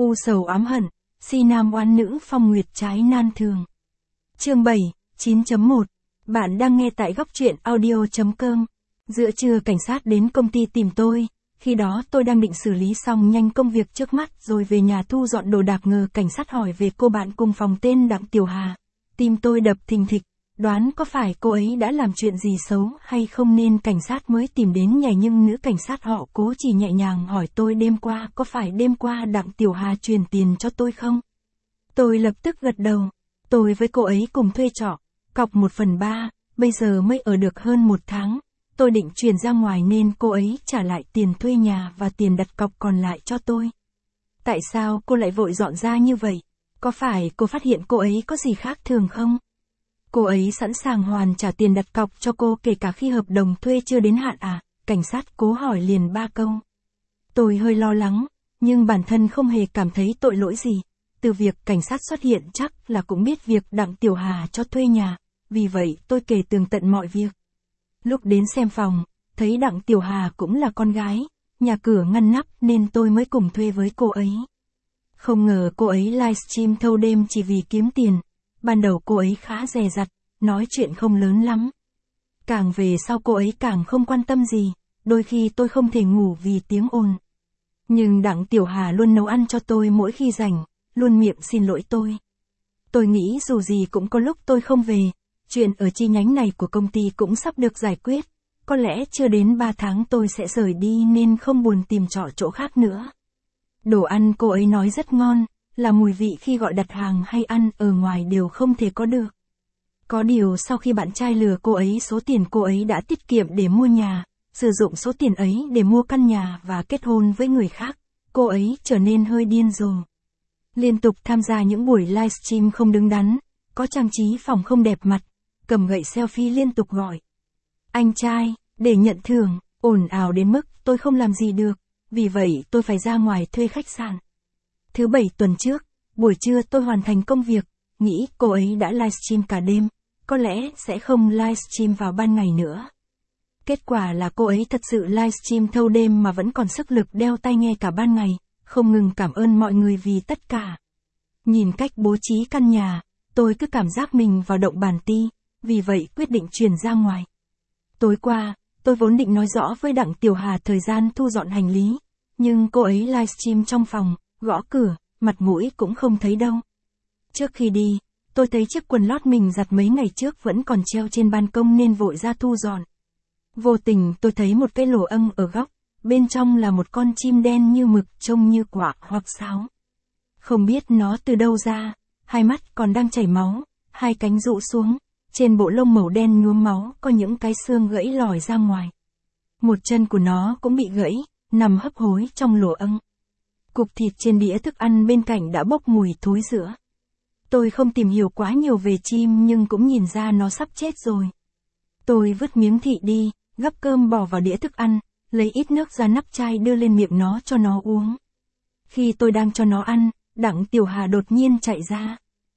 U sầu ám hận, si nam oán nữ phong nguyệt trái nan thường. Chương 7, 9.1. Bạn đang nghe tại góc truyện audio.com. Giữa trưa cảnh sát đến công ty tìm tôi, khi đó tôi đang định xử lý xong nhanh công việc trước mắt rồi về nhà thu dọn đồ đạc, ngờ cảnh sát hỏi về cô bạn cùng phòng tên Đặng Tiểu Hà. Tim tôi đập thình thịch, đoán có phải cô ấy đã làm chuyện gì xấu hay không nên cảnh sát mới tìm đến nhảy, nhưng nữ cảnh sát họ cố chỉ nhẹ nhàng hỏi tôi đêm qua có phải đêm qua Đặng Tiểu Hà truyền tiền cho tôi không? Tôi lập tức gật đầu. Tôi với cô ấy cùng thuê trọ, cọc 1/3, bây giờ mới ở được hơn 1 tháng. Tôi định chuyển ra ngoài nên cô ấy trả lại tiền thuê nhà và tiền đặt cọc còn lại cho tôi. Tại sao cô lại vội dọn ra như vậy? Có phải cô phát hiện cô ấy có gì khác thường không? Cô ấy sẵn sàng hoàn trả tiền đặt cọc cho cô kể cả khi hợp đồng thuê chưa đến hạn à? Cảnh sát cố hỏi liền 3 câu. Tôi hơi lo lắng, nhưng bản thân không hề cảm thấy tội lỗi gì. Từ việc cảnh sát xuất hiện chắc là cũng biết việc Đặng Tiểu Hà cho thuê nhà, vì vậy tôi kể tường tận mọi việc. Lúc đến xem phòng, thấy Đặng Tiểu Hà cũng là con gái, nhà cửa ngăn nắp nên tôi mới cùng thuê với cô ấy. Không ngờ cô ấy livestream thâu đêm chỉ vì kiếm tiền. Ban đầu cô ấy khá dè dặt, nói chuyện không lớn lắm. Càng về sau cô ấy càng không quan tâm gì, đôi khi tôi không thể ngủ vì tiếng ồn. Nhưng Đặng Tiểu Hà luôn nấu ăn cho tôi mỗi khi rảnh, luôn miệng xin lỗi tôi. Tôi nghĩ dù gì cũng có lúc tôi không về, chuyện ở chi nhánh này của công ty cũng sắp được giải quyết. Có lẽ chưa đến 3 tháng tôi sẽ rời đi nên không buồn tìm trọ chỗ khác nữa. Đồ ăn cô ấy nói rất ngon, là mùi vị khi gọi đặt hàng hay ăn ở ngoài đều không thể có được. Có điều sau khi bạn trai lừa cô ấy số tiền cô ấy đã tiết kiệm để mua nhà, sử dụng số tiền ấy để mua căn nhà và kết hôn với người khác, cô ấy trở nên hơi điên rồ. Liên tục tham gia những buổi livestream không đứng đắn, có trang trí phòng không đẹp mặt, cầm gậy selfie liên tục gọi anh trai, để nhận thưởng, ồn ào đến mức tôi không làm gì được, vì vậy tôi phải ra ngoài thuê khách sạn. Thứ Bảy tuần trước, buổi trưa tôi hoàn thành công việc, nghĩ cô ấy đã livestream cả đêm, có lẽ sẽ không livestream vào ban ngày nữa. Kết quả là cô ấy thật sự livestream thâu đêm mà vẫn còn sức lực đeo tai nghe cả ban ngày, không ngừng cảm ơn mọi người vì tất cả. Nhìn cách bố trí căn nhà, tôi cứ cảm giác mình vào động bàn ti, vì vậy quyết định chuyển ra ngoài. Tối qua, tôi vốn định nói rõ với Đặng Tiểu Hà thời gian thu dọn hành lý, nhưng cô ấy livestream trong phòng, gõ cửa, mặt mũi cũng không thấy đâu. Trước khi đi, tôi thấy chiếc quần lót mình giặt mấy ngày trước vẫn còn treo trên ban công nên vội ra thu dọn. Vô tình tôi thấy một cái lỗ âng ở góc, bên trong là một con chim đen như mực trông như quạ hoặc sáo. Không biết nó từ đâu ra, hai mắt còn đang chảy máu, hai cánh rũ xuống, trên bộ lông màu đen nhuốm máu có những cái xương gãy lòi ra ngoài. Một chân của nó cũng bị gãy, nằm hấp hối trong lỗ âng. Cục thịt trên đĩa thức ăn bên cạnh đã bốc mùi thối rữa. Tôi không tìm hiểu quá nhiều về chim nhưng cũng nhìn ra nó sắp chết rồi. Tôi vứt miếng thịt đi, gắp cơm bỏ vào đĩa thức ăn, lấy ít nước ra nắp chai đưa lên miệng nó cho nó uống. Khi tôi đang cho nó ăn, Đặng Tiểu Hà đột nhiên chạy ra.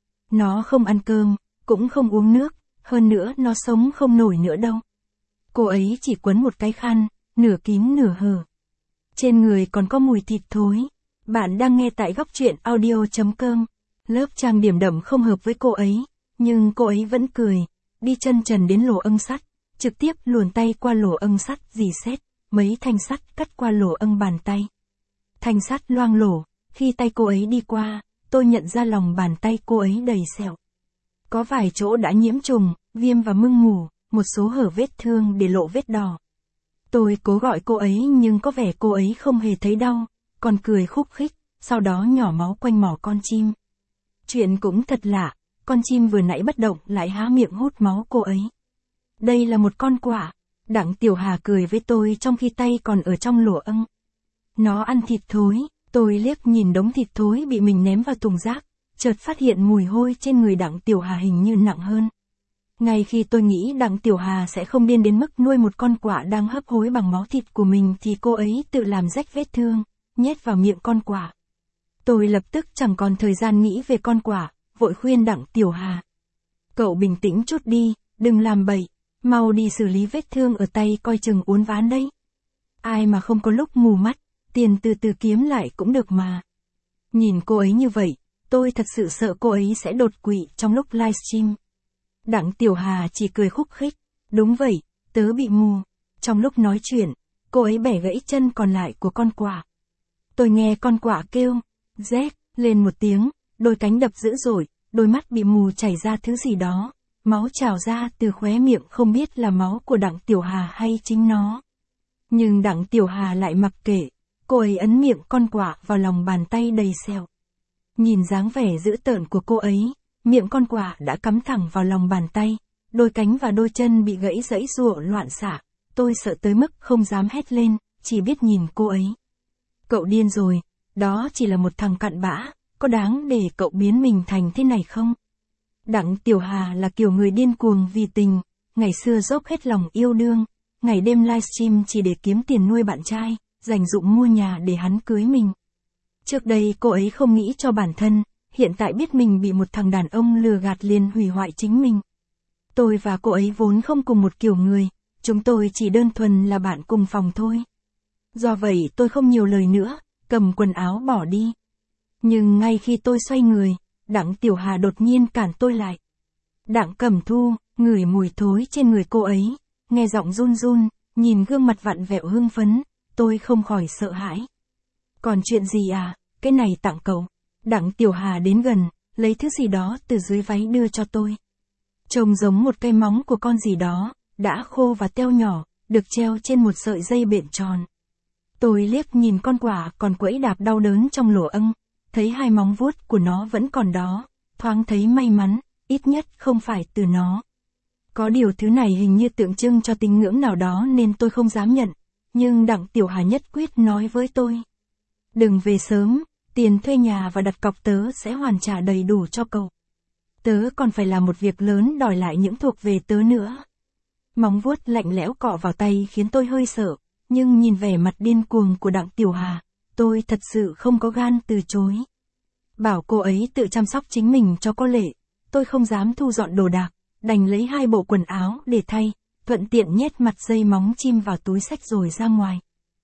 Nó không ăn cơm, cũng không uống nước, hơn nữa nó sống không nổi nữa đâu. Cô ấy chỉ quấn một cái khăn, nửa kín nửa hở. Trên người còn có mùi thịt thối. Bạn đang nghe tại góc truyện audio.com. Lớp trang điểm đậm không hợp với cô ấy, nhưng cô ấy vẫn cười, đi chân trần đến lỗ âng sắt, trực tiếp luồn tay qua lỗ âng sắt rỉ sét, mấy thanh sắt cắt qua lỗ âng bàn tay. Thanh sắt loang lổ, khi tay cô ấy đi qua, tôi nhận ra lòng bàn tay cô ấy đầy sẹo. Có vài chỗ đã nhiễm trùng, viêm và mưng mủ, một số hở vết thương để lộ vết đỏ. Tôi cố gọi cô ấy nhưng có vẻ cô ấy không hề thấy đau, còn cười khúc khích, sau đó nhỏ máu quanh mỏ con chim. Chuyện cũng thật lạ, con chim vừa nãy bất động lại há miệng hút máu cô ấy. Đây là một con quạ. Đặng Tiểu Hà cười với tôi trong khi tay còn ở trong lỗ âng. Nó ăn thịt thối, tôi liếc nhìn đống thịt thối bị mình ném vào thùng rác, chợt phát hiện mùi hôi trên người Đặng Tiểu Hà hình như nặng hơn. Ngay khi tôi nghĩ Đặng Tiểu Hà sẽ không điên đến mức nuôi một con quạ đang hấp hối bằng máu thịt của mình thì cô ấy tự làm rách vết thương, nhét vào miệng con quạ. Tôi lập tức chẳng còn thời gian nghĩ về con quạ, vội khuyên Đặng Tiểu Hà. Cậu bình tĩnh chút đi, đừng làm bậy, mau đi xử lý vết thương ở tay coi chừng uốn ván đấy. Ai mà không có lúc mù mắt, tiền từ từ kiếm lại cũng được mà. Nhìn cô ấy như vậy, tôi thật sự sợ cô ấy sẽ đột quỵ trong lúc livestream. Đặng Tiểu Hà chỉ cười khúc khích. Đúng vậy, tớ bị mù. Trong lúc nói chuyện, cô ấy bẻ gãy chân còn lại của con quạ. Tôi nghe con quạ kêu, rét, lên một tiếng, đôi cánh đập dữ dội, đôi mắt bị mù chảy ra thứ gì đó. Máu trào ra từ khóe miệng, không biết là máu của Đặng Tiểu Hà hay chính nó. Nhưng Đặng Tiểu Hà lại mặc kệ, cô ấy ấn miệng con quạ vào lòng bàn tay đầy sẹo. Nhìn dáng vẻ dữ tợn của cô ấy, miệng con quạ đã cắm thẳng vào lòng bàn tay, đôi cánh và đôi chân bị gãy giãy giụa loạn xạ. Tôi sợ tới mức không dám hét lên, chỉ biết nhìn cô ấy. Cậu điên rồi, đó chỉ là một thằng cặn bã, có đáng để cậu biến mình thành thế này không? Đặng Tiểu Hà là kiểu người điên cuồng vì tình, ngày xưa dốc hết lòng yêu đương, ngày đêm livestream chỉ để kiếm tiền nuôi bạn trai, dành dụm mua nhà để hắn cưới mình. Trước đây cô ấy không nghĩ cho bản thân, hiện tại biết mình bị một thằng đàn ông lừa gạt liền hủy hoại chính mình. Tôi và cô ấy vốn không cùng một kiểu người, chúng tôi chỉ đơn thuần là bạn cùng phòng thôi. Do vậy tôi không nhiều lời nữa, cầm quần áo bỏ đi. Nhưng ngay khi tôi xoay người, Đặng Tiểu Hà đột nhiên cản tôi lại. Đặng Cẩm Thu, ngửi mùi thối trên người cô ấy, nghe giọng run run, nhìn gương mặt vặn vẹo hưng phấn, tôi không khỏi sợ hãi. Còn chuyện gì à, cái này tặng cậu. Đặng Tiểu Hà đến gần, lấy thứ gì đó từ dưới váy đưa cho tôi. Trông giống một cây móng của con gì đó, đã khô và teo nhỏ, được treo trên một sợi dây bện tròn. Tôi liếc nhìn con quạ còn quẫy đạp đau đớn trong lỗ âng, thấy hai móng vuốt của nó vẫn còn đó, thoáng thấy may mắn, ít nhất không phải từ nó. Có điều thứ này hình như tượng trưng cho tín ngưỡng nào đó nên tôi không dám nhận, nhưng Đặng Tiểu Hà nhất quyết nói với tôi. Đừng về sớm, tiền thuê nhà và đặt cọc tớ sẽ hoàn trả đầy đủ cho cậu. Tớ còn phải làm một việc lớn đòi lại những thuộc về tớ nữa. Móng vuốt lạnh lẽo cọ vào tay khiến tôi hơi sợ, nhưng nhìn vẻ mặt điên cuồng của Đặng Tiểu Hà, tôi thật sự không có gan từ chối. Bảo cô ấy tự chăm sóc chính mình cho có lệ, tôi không dám thu dọn đồ đạc, đành lấy 2 bộ quần áo để thay, thuận tiện nhét mặt dây móng chim vào túi xách rồi ra ngoài.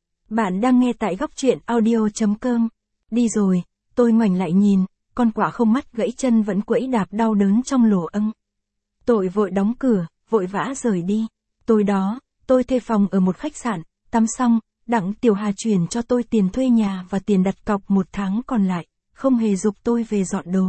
Bạn đang nghe tại góc truyện audio.com. Đi rồi, tôi ngoảnh lại nhìn, con quạ không mắt gãy chân vẫn quẫy đạp đau đớn trong lỗ âng. Tôi vội đóng cửa, vội vã rời đi. Tối đó, tôi thuê phòng ở một khách sạn, tắm xong, Đặng Tiểu Hà chuyển cho tôi tiền thuê nhà và tiền đặt cọc 1 tháng còn lại, không hề giục tôi về dọn đồ.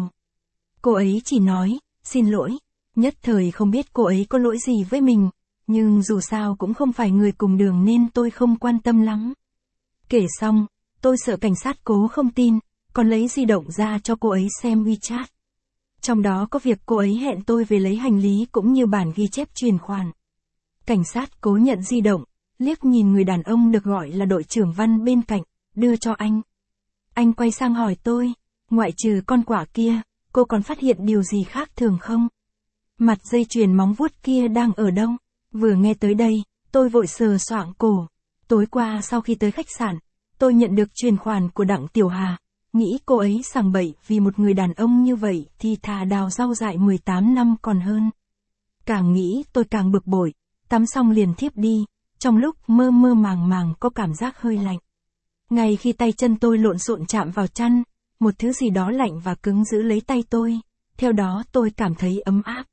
Cô ấy chỉ nói, xin lỗi, nhất thời không biết cô ấy có lỗi gì với mình, nhưng dù sao cũng không phải người cùng đường nên tôi không quan tâm lắm. Kể xong, tôi sợ cảnh sát cố không tin, còn lấy di động ra cho cô ấy xem WeChat. Trong đó có việc cô ấy hẹn tôi về lấy hành lý cũng như bản ghi chép chuyển khoản. Cảnh sát cố nhận di động, liếc nhìn người đàn ông được gọi là đội trưởng Văn bên cạnh, đưa cho anh. Anh quay sang hỏi tôi, ngoại trừ con quạ kia, cô còn phát hiện điều gì khác thường không? Mặt dây chuyền móng vuốt kia đang ở đâu? Vừa nghe tới đây, tôi vội sờ soạng cổ. Tối qua sau khi tới khách sạn, tôi nhận được chuyển khoản của Đặng Tiểu Hà, nghĩ cô ấy sằng bậy vì một người đàn ông như vậy thì thà đào rau dại 18 năm còn hơn. Càng nghĩ tôi càng bực bội, tắm xong liền thiếp đi, trong lúc mơ mơ màng màng có cảm giác hơi lạnh. Ngay khi tay chân tôi lộn xộn chạm vào chăn, một thứ gì đó lạnh và cứng giữ lấy tay tôi, theo đó tôi cảm thấy ấm áp.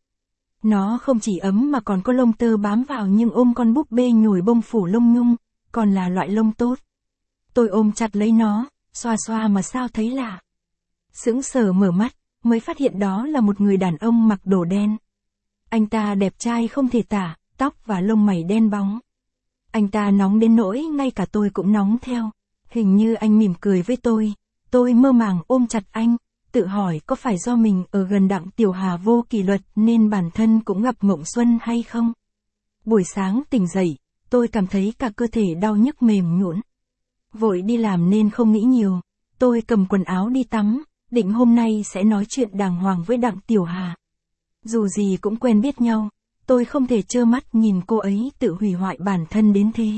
Nó không chỉ ấm mà còn có lông tơ bám vào nhưng ôm con búp bê nhồi bông phủ lông nhung, còn là loại lông tốt. Tôi ôm chặt lấy nó, xoa xoa mà sao thấy lạ. Sững sờ mở mắt, mới phát hiện đó là một người đàn ông mặc đồ đen. Anh ta đẹp trai không thể tả, tóc và lông mày đen bóng. Anh ta nóng đến nỗi ngay cả tôi cũng nóng theo. Hình như anh mỉm cười với tôi mơ màng ôm chặt anh, tự hỏi có phải do mình ở gần Đặng Tiểu Hà vô kỷ luật nên bản thân cũng gặp mộng xuân hay không? Buổi sáng tỉnh dậy, tôi cảm thấy cả cơ thể đau nhức mềm nhũn. Vội đi làm nên không nghĩ nhiều, tôi cầm quần áo đi tắm, định hôm nay sẽ nói chuyện đàng hoàng với Đặng Tiểu Hà. Dù gì cũng quen biết nhau, tôi không thể trơ mắt nhìn cô ấy tự hủy hoại bản thân đến thế.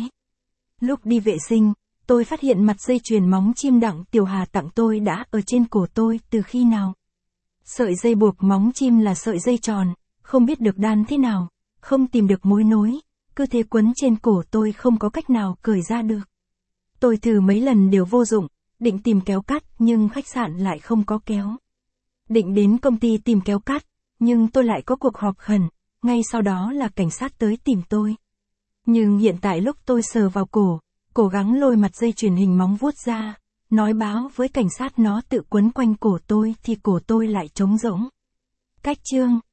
Lúc đi vệ sinh, tôi phát hiện mặt dây chuyền móng chim Đặng Tiểu Hà tặng tôi đã ở trên cổ tôi từ khi nào. Sợi dây buộc móng chim là sợi dây tròn, không biết được đan thế nào, không tìm được mối nối, cứ thế quấn trên cổ tôi không có cách nào cởi ra được. Tôi thử mấy lần đều vô dụng, Định tìm kéo cắt nhưng khách sạn lại không có kéo. Định đến công ty tìm kéo cắt, nhưng tôi lại có cuộc họp khẩn, ngay sau đó là cảnh sát tới tìm tôi. Nhưng hiện tại lúc tôi sờ vào cổ, cố gắng lôi mặt dây chuyền hình móng vuốt ra, nói báo với cảnh sát nó tự quấn quanh cổ tôi thì cổ tôi lại trống rỗng. Cách chương